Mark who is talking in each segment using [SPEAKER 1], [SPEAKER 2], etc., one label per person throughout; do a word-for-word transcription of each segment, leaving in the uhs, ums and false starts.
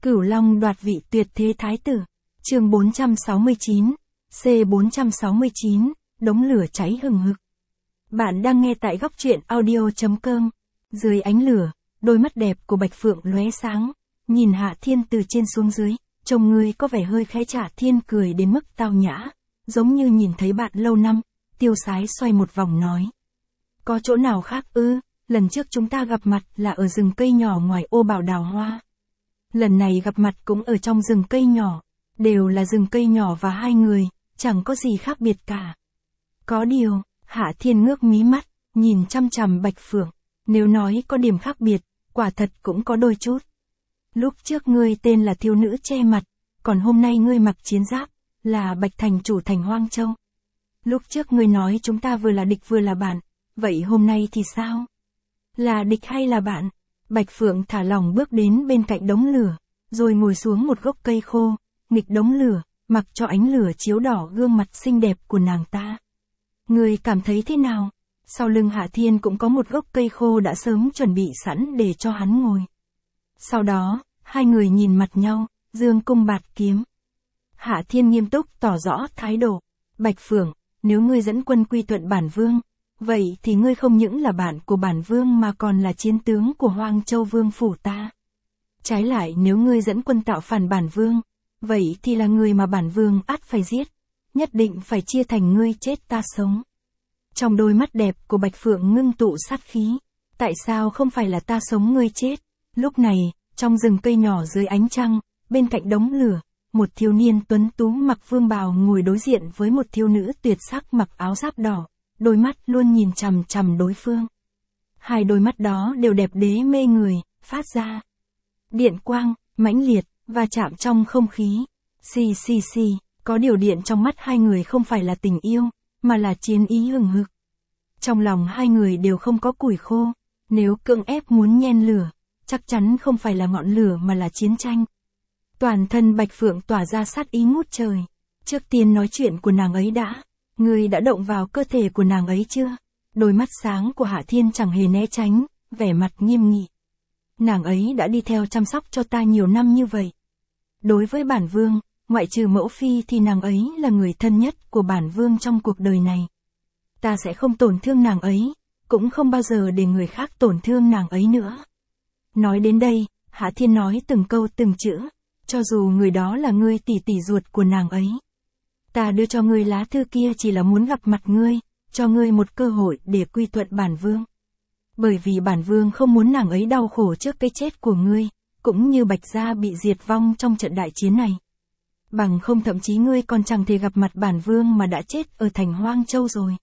[SPEAKER 1] Cửu Long đoạt vị tuyệt thế thái tử. Chương bốn trăm sáu mươi chín, C bốn trăm sáu mươi chín, đống lửa cháy hừng hực. Bạn đang nghe tại góc truyện audio chấm com. Dưới ánh lửa, đôi mắt đẹp của Bạch Phượng lóe sáng, nhìn Hạ Thiên từ trên xuống dưới, trông ngươi có vẻ hơi khẽ. Hạ Thiên cười đến mức tao nhã, giống như nhìn thấy bạn lâu năm, tiêu sái xoay một vòng nói. Có chỗ nào khác ư? Lần trước chúng ta gặp mặt là ở rừng cây nhỏ ngoài ô Bảo Đào Hoa. Lần này gặp mặt cũng ở trong rừng cây nhỏ, đều là rừng cây nhỏ và hai người, chẳng có gì khác biệt cả. Có điều, Hạ Thiên ngước mí mắt, nhìn chăm chằm Bạch Phượng, nếu nói có điểm khác biệt, quả thật cũng có đôi chút. Lúc trước ngươi tên là thiếu nữ che mặt, còn hôm nay ngươi mặc chiến giáp, là Bạch Thành chủ thành Hoang Châu. Lúc trước ngươi nói chúng ta vừa là địch vừa là bạn, vậy hôm nay thì sao? Là địch hay là bạn? Bạch Phượng thả lỏng bước đến bên cạnh đống lửa, rồi ngồi xuống một gốc cây khô, nghịch đống lửa, mặc cho ánh lửa chiếu đỏ gương mặt xinh đẹp của nàng ta. Ngươi cảm thấy thế nào? Sau lưng Hạ Thiên cũng có một gốc cây khô đã sớm chuẩn bị sẵn để cho hắn ngồi. Sau đó, hai người nhìn mặt nhau, dương cung bạt kiếm. Hạ Thiên nghiêm túc tỏ rõ thái độ. Bạch Phượng, nếu ngươi dẫn quân quy thuận bản vương, vậy thì ngươi không những là bạn của bản vương mà còn là chiến tướng của Hoang Châu vương phủ ta. Trái lại nếu ngươi dẫn quân tạo phản bản vương, vậy thì là người mà bản vương ắt phải giết, nhất định phải chia thành ngươi chết ta sống. Trong đôi mắt đẹp của Bạch Phượng ngưng tụ sát khí. Tại sao không phải là ta sống ngươi chết? Lúc này, trong rừng cây nhỏ dưới ánh trăng, bên cạnh đống lửa, một thiếu niên tuấn tú mặc vương bào ngồi đối diện với một thiếu nữ tuyệt sắc mặc áo giáp đỏ, đôi mắt luôn nhìn chằm chằm đối phương. Hai đôi mắt đó đều đẹp đế mê người, phát ra điện quang, mãnh liệt, và chạm trong không khí. Xì xì xì, có điều điện trong mắt hai người không phải là tình yêu, mà là chiến ý hừng hực. Trong lòng hai người đều không có củi khô, nếu cưỡng ép muốn nhen lửa, chắc chắn không phải là ngọn lửa mà là chiến tranh. Toàn thân Bạch Phượng tỏa ra sát ý ngút trời. Trước tiên nói chuyện của nàng ấy đã. Ngươi đã động vào cơ thể của nàng ấy chưa? Đôi mắt sáng của Hạ Thiên chẳng hề né tránh, vẻ mặt nghiêm nghị. Nàng ấy đã đi theo chăm sóc cho ta nhiều năm như vậy. Đối với bản vương, ngoại trừ mẫu phi thì nàng ấy là người thân nhất của bản vương trong cuộc đời này. Ta sẽ không tổn thương nàng ấy, cũng không bao giờ để người khác tổn thương nàng ấy nữa. Nói đến đây, Hạ Thiên nói từng câu từng chữ, cho dù người đó là ngươi tỷ tỷ ruột của nàng ấy. Ta đưa cho ngươi lá thư kia chỉ là muốn gặp mặt ngươi, cho ngươi một cơ hội để quy thuận bản vương. Bởi vì bản vương không muốn nàng ấy đau khổ trước cái chết của ngươi, cũng như Bạch gia bị diệt vong trong trận đại chiến này. Bằng không thậm chí ngươi còn chẳng thể gặp mặt bản vương mà đã chết ở thành Hoang Châu rồi.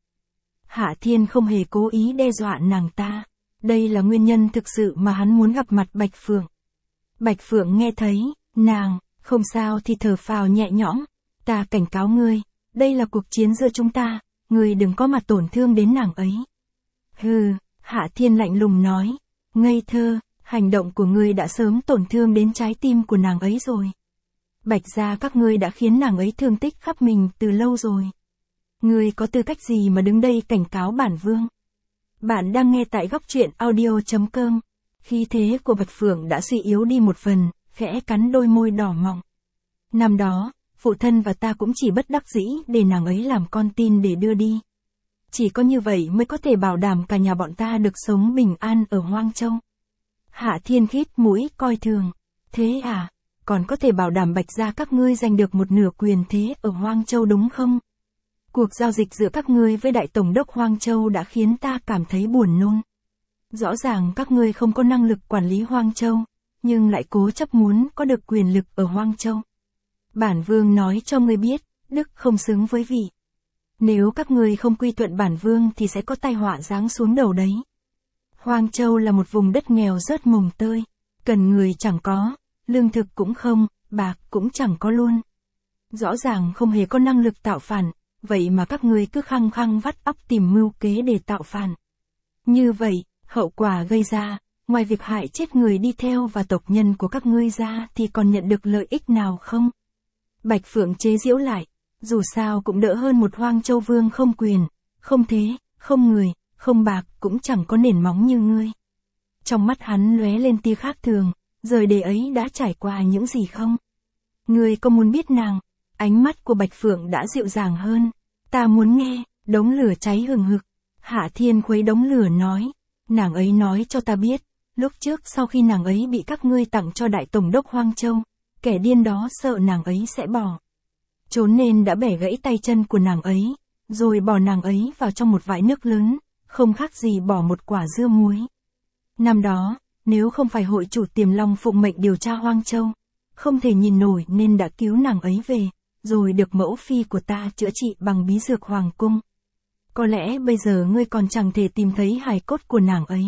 [SPEAKER 1] Hạ Thiên không hề cố ý đe dọa nàng ta. Đây là nguyên nhân thực sự mà hắn muốn gặp mặt Bạch Phượng. Bạch Phượng nghe thấy, nàng, không sao thì thở phào nhẹ nhõm. Ta cảnh cáo ngươi, đây là cuộc chiến giữa chúng ta, ngươi đừng có mà tổn thương đến nàng ấy. Hừ, Hạ Thiên lạnh lùng nói, ngây thơ, hành động của ngươi đã sớm tổn thương đến trái tim của nàng ấy rồi. Bạch gia các ngươi đã khiến nàng ấy thương tích khắp mình từ lâu rồi. Ngươi có tư cách gì mà đứng đây cảnh cáo bản vương? Bạn đang nghe tại góc truyện audio chấm com. Khí thế của Bạch Phượng đã suy yếu đi một phần, khẽ cắn đôi môi đỏ mọng. Năm đó, phụ thân và ta cũng chỉ bất đắc dĩ để nàng ấy làm con tin để đưa đi. Chỉ có như vậy mới có thể bảo đảm cả nhà bọn ta được sống bình an ở Hoang Châu. Hạ Thiên khít mũi coi thường. Thế à, còn có thể bảo đảm Bạch gia các ngươi giành được một nửa quyền thế ở Hoang Châu đúng không? Cuộc giao dịch giữa các ngươi với Đại Tổng đốc Hoang Châu đã khiến ta cảm thấy buồn nôn. Rõ ràng các ngươi không có năng lực quản lý Hoang Châu, nhưng lại cố chấp muốn có được quyền lực ở Hoang Châu. Bản vương nói cho ngươi biết, đức không xứng với vị. Nếu các ngươi không quy thuận bản vương thì sẽ có tai họa giáng xuống đầu đấy. Hoang Châu là một vùng đất nghèo rớt mồng tơi, cần người chẳng có, lương thực cũng không, bạc cũng chẳng có luôn. Rõ ràng không hề có năng lực tạo phản, vậy mà các ngươi cứ khăng khăng vắt óc tìm mưu kế để tạo phản. Như vậy, hậu quả gây ra, ngoài việc hại chết người đi theo và tộc nhân của các ngươi ra thì còn nhận được lợi ích nào không? Bạch Phượng chế giễu lại, dù sao cũng đỡ hơn một Hoang Châu vương không quyền, không thế, không người, không bạc cũng chẳng có nền móng như ngươi. Trong mắt hắn lóe lên tia khác thường, Rời đề ấy đã trải qua những gì không? Ngươi có muốn biết nàng? Ánh mắt của Bạch Phượng đã dịu dàng hơn. Ta muốn nghe. Đống lửa cháy hừng hực. Hạ Thiên khuấy đống lửa nói. Nàng ấy nói cho ta biết. Lúc trước sau khi nàng ấy bị các ngươi tặng cho Đại Tổng đốc Hoang Châu, kẻ điên đó sợ nàng ấy sẽ bỏ trốn nên đã bẻ gãy tay chân của nàng ấy, rồi bỏ nàng ấy vào trong một vại nước lớn, không khác gì bỏ một quả dưa muối. Năm đó, nếu không phải hội chủ Tiềm Long phụng mệnh điều tra Hoang Châu, không thể nhìn nổi nên đã cứu nàng ấy về, rồi được mẫu phi của ta chữa trị bằng bí dược hoàng cung. Có lẽ bây giờ ngươi còn chẳng thể tìm thấy hài cốt của nàng ấy.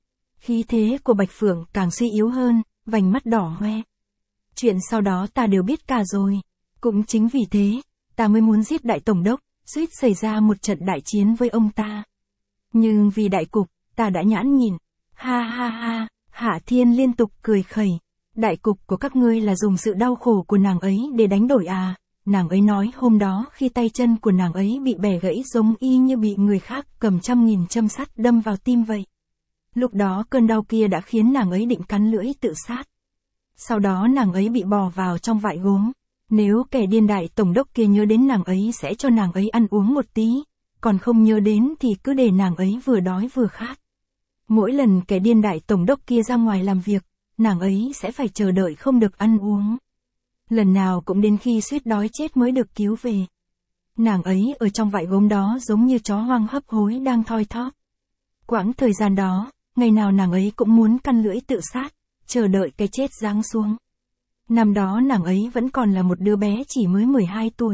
[SPEAKER 1] Khí thế của Bạch Phượng càng suy yếu hơn, vành mắt đỏ hoe. Chuyện sau đó ta đều biết cả rồi. Cũng chính vì thế, ta mới muốn giết Đại Tổng đốc, suýt xảy ra một trận đại chiến với ông ta. Nhưng vì đại cục, ta đã nhãn nhìn. Ha ha ha, Hạ Thiên liên tục cười khẩy. Đại cục của các ngươi là dùng sự đau khổ của nàng ấy để đánh đổi à? Nàng ấy nói hôm đó khi tay chân của nàng ấy bị bẻ gãy giống y như bị người khác cầm trăm nghìn châm sắt đâm vào tim vậy. Lúc đó cơn đau kia đã khiến nàng ấy định cắn lưỡi tự sát. Sau đó nàng ấy bị bò vào trong vại gốm. Nếu kẻ điên Đại Tổng đốc kia nhớ đến nàng ấy sẽ cho nàng ấy ăn uống một tí, còn không nhớ đến thì cứ để nàng ấy vừa đói vừa khát. Mỗi lần kẻ điên Đại Tổng đốc kia ra ngoài làm việc, nàng ấy sẽ phải chờ đợi không được ăn uống. Lần nào cũng đến khi suýt đói chết mới được cứu về. Nàng ấy ở trong vại gốm đó giống như chó hoang hấp hối đang thoi thóp. Quãng thời gian đó, ngày nào nàng ấy cũng muốn căn lưỡi tự sát, chờ đợi cái chết giáng xuống. Năm đó nàng ấy vẫn còn là một đứa bé chỉ mới mười hai tuổi.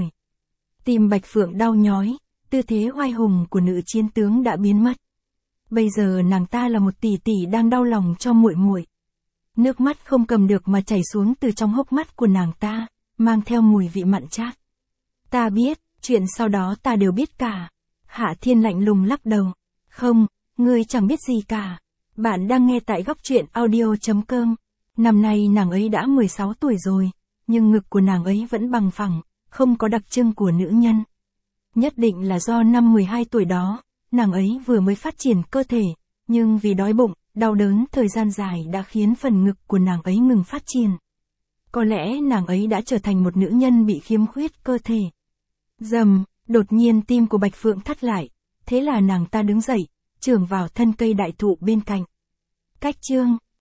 [SPEAKER 1] Tim Bạch Phượng đau nhói, tư thế oai hùng của nữ chiến tướng đã biến mất. Bây giờ nàng ta là một tỷ tỷ đang đau lòng cho muội muội. Nước mắt không cầm được mà chảy xuống từ trong hốc mắt của nàng ta, mang theo mùi vị mặn chát. Ta biết, chuyện sau đó ta đều biết cả. Hạ Thiên lạnh lùng lắc đầu. Không, ngươi chẳng biết gì cả. Bạn đang nghe tại góc truyện audio chấm com. Năm nay nàng ấy đã mười sáu tuổi rồi, nhưng ngực của nàng ấy vẫn bằng phẳng, không có đặc trưng của nữ nhân. Nhất định là do năm mười hai tuổi đó, nàng ấy vừa mới phát triển cơ thể, nhưng vì đói bụng, đau đớn thời gian dài đã khiến phần ngực của nàng ấy ngừng phát triển. Có lẽ nàng ấy đã trở thành một nữ nhân bị khiếm khuyết cơ thể. Rầm, đột nhiên tim của Bạch Phượng thắt lại, thế là nàng ta đứng dậy, chưởng vào thân cây đại thụ bên cạnh. Cách chương